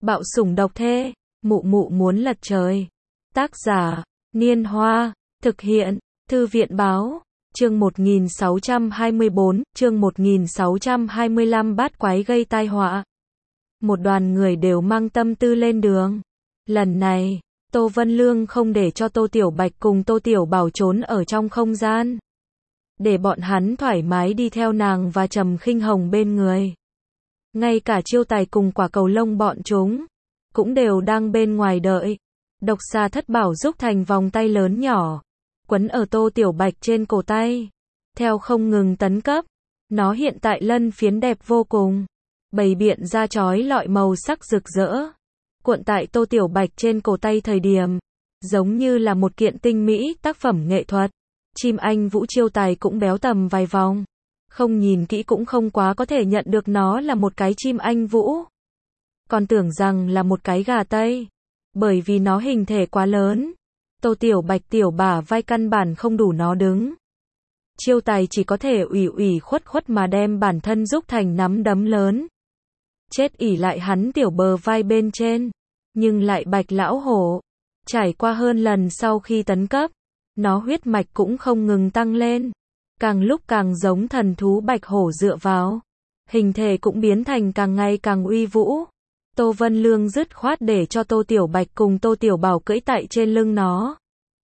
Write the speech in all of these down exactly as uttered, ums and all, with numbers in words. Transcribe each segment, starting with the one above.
Bạo sủng độc thê, mụ mụ muốn lật trời. Tác giả, Niên Hoa, thực hiện, Thư viện Báo, chương một nghìn sáu trăm hai mươi bốn, chương một nghìn sáu trăm hai mươi lăm bát quái gây tai họa. Một đoàn người đều mang tâm tư lên đường. Lần này, Tô Vân Lương không để cho Tô Tiểu Bạch cùng Tô Tiểu Bảo trốn ở trong không gian. Để bọn hắn thoải mái đi theo nàng và Trầm Khinh Hồng bên người. Ngay cả Chiêu Tài cùng Quả Cầu Lông bọn chúng cũng đều đang bên ngoài đợi. Độc Xà Thất Bảo rúc thành vòng tay lớn nhỏ, quấn ở Tô Tiểu Bạch trên cổ tay, theo không ngừng tấn cấp. Nó hiện tại lân phiến đẹp vô cùng, bày biện ra chói lọi màu sắc rực rỡ, cuộn tại Tô Tiểu Bạch trên cổ tay thời điểm, giống như là một kiện tinh mỹ tác phẩm nghệ thuật. Chim anh vũ Chiêu Tài cũng béo tầm vài vòng, không nhìn kỹ cũng không quá có thể nhận được nó là một cái chim anh vũ, còn tưởng rằng là một cái gà Tây, bởi vì nó hình thể quá lớn. Tô Tiểu Bạch tiểu bả vai căn bản không đủ nó đứng. Chiêu Tài chỉ có thể ủy ủy khuất khuất mà đem bản thân rúc thành nắm đấm lớn, chết ỉ lại hắn tiểu bờ vai bên trên. Nhưng lại Bạch lão hổ, trải qua hơn lần sau khi tấn cấp, nó huyết mạch cũng không ngừng tăng lên, càng lúc càng giống thần thú bạch hổ dựa vào, hình thể cũng biến thành càng ngày càng uy vũ. Tô Vân Lương dứt khoát để cho Tô Tiểu Bạch cùng Tô Tiểu Bảo cưỡi tại trên lưng nó,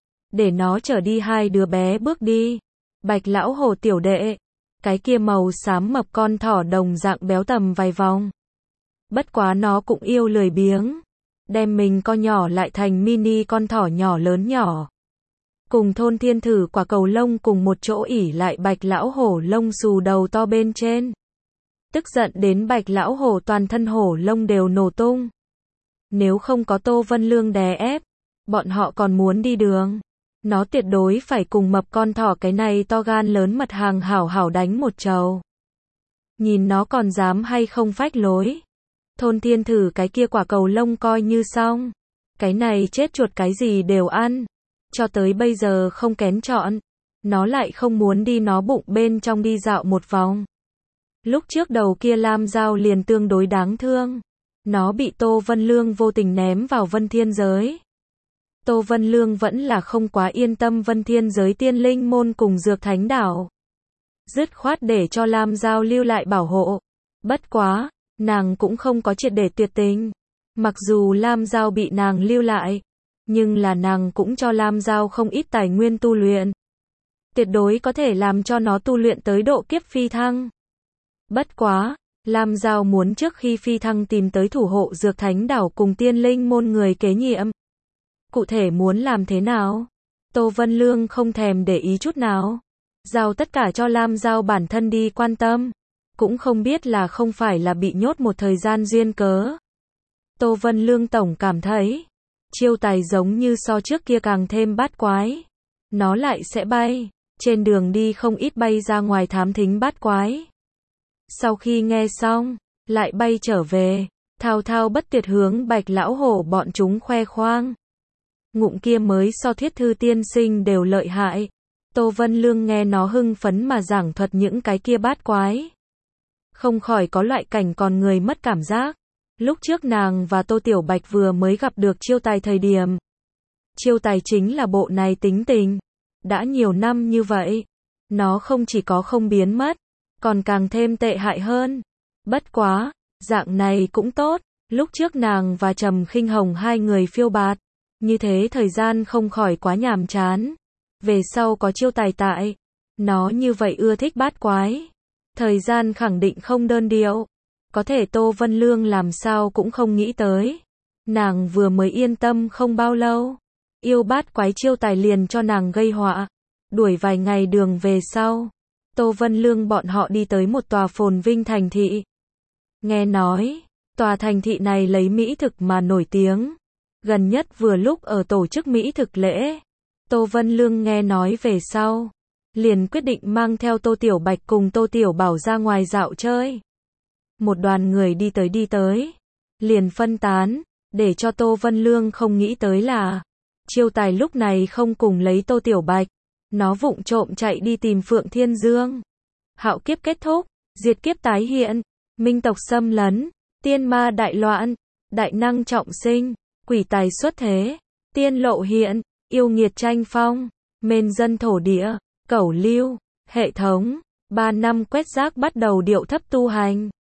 để nó chở đi hai đứa bé bước đi. Bạch lão hổ tiểu đệ, cái kia màu xám mập con thỏ đồng dạng béo tầm vài vòng. Bất quá nó cũng yêu lười biếng, đem mình co nhỏ lại thành mini con thỏ nhỏ lớn nhỏ. Cùng Thôn Thiên Thử Quả Cầu Lông cùng một chỗ ỉ lại Bạch lão hổ lông xù đầu to bên trên. Tức giận đến Bạch lão hổ toàn thân hổ lông đều nổ tung. Nếu không có Tô Vân Lương đè ép, bọn họ còn muốn đi đường. Nó tuyệt đối phải cùng mập con thỏ cái này to gan lớn mật hàng hảo hảo đánh một trầu. Nhìn nó còn dám hay không phách lối. Thôn Thiên Thử cái kia Quả Cầu Lông coi như xong. Cái này chết chuột cái gì đều ăn. Cho tới bây giờ không kén chọn. Nó lại không muốn đi nó bụng bên trong đi dạo một vòng. Lúc trước đầu kia Lam Dao liền tương đối đáng thương. Nó bị Tô Vân Lương vô tình ném vào Vân Thiên Giới. Tô Vân Lương vẫn là không quá yên tâm Vân Thiên Giới Tiên Linh Môn cùng Dược Thánh Đảo. Dứt khoát để cho Lam Dao lưu lại bảo hộ. Bất quá, nàng cũng không có triệt để tuyệt tình. Mặc dù Lam Dao bị nàng lưu lại, nhưng là nàng cũng cho Lam Dao không ít tài nguyên tu luyện. Tuyệt đối có thể làm cho nó tu luyện tới độ kiếp phi thăng. Bất quá, Lam Dao muốn trước khi phi thăng tìm tới thủ hộ Dược Thánh Đảo cùng Tiên Linh Môn người kế nhiệm. Cụ thể muốn làm thế nào? Tô Vân Lương không thèm để ý chút nào. Giao tất cả cho Lam Dao bản thân đi quan tâm. Cũng không biết là không phải là bị nhốt một thời gian duyên cớ. Tô Vân Lương tổng cảm thấy, Chiêu Tài giống như so trước kia càng thêm bát quái. Nó lại sẽ bay, trên đường đi không ít bay ra ngoài thám thính bát quái. Sau khi nghe xong, lại bay trở về, thao thao bất tuyệt hướng Bạch lão hổ bọn chúng khoe khoang. Ngụm kia mới so Thuyết Thư tiên sinh đều lợi hại. Tô Vân Lương nghe nó hưng phấn mà giảng thuật những cái kia bát quái, không khỏi có loại cảnh còn người mất cảm giác. Lúc trước nàng và Tô Tiểu Bạch vừa mới gặp được Chiêu Tài thời điểm. Chiêu Tài chính là bộ này tính tình. Đã nhiều năm như vậy, nó không chỉ có không biến mất, còn càng thêm tệ hại hơn. Bất quá, dạng này cũng tốt. Lúc trước nàng và Trầm Khinh Hồng hai người phiêu bạt, như thế thời gian không khỏi quá nhàm chán. Về sau có Chiêu Tài tại, nó như vậy ưa thích bát quái, thời gian khẳng định không đơn điệu. Có thể Tô Vân Lương làm sao cũng không nghĩ tới. Nàng vừa mới yên tâm không bao lâu, yêu bát quái Chiêu Tài liền cho nàng gây họa. Đuổi vài ngày đường về sau, Tô Vân Lương bọn họ đi tới một tòa phồn vinh thành thị. Nghe nói, tòa thành thị này lấy mỹ thực mà nổi tiếng. Gần nhất vừa lúc ở tổ chức mỹ thực lễ. Tô Vân Lương nghe nói về sau, liền quyết định mang theo Tô Tiểu Bạch cùng Tô Tiểu Bảo ra ngoài dạo chơi. Một đoàn người đi tới đi tới, liền phân tán, để cho Tô Vân Lương không nghĩ tới là Chiêu Tài lúc này không cùng lấy Tô Tiểu Bạch, nó vụng trộm chạy đi tìm Phượng Thiên Dương. Hạo kiếp kết thúc, diệt kiếp tái hiện, minh tộc xâm lấn, tiên ma đại loạn, đại năng trọng sinh, quỷ tài xuất thế, tiên lộ hiện, yêu nghiệt tranh phong, mên dân thổ địa, cẩu lưu, hệ thống, ba năm quét rác bắt đầu điệu thấp tu hành.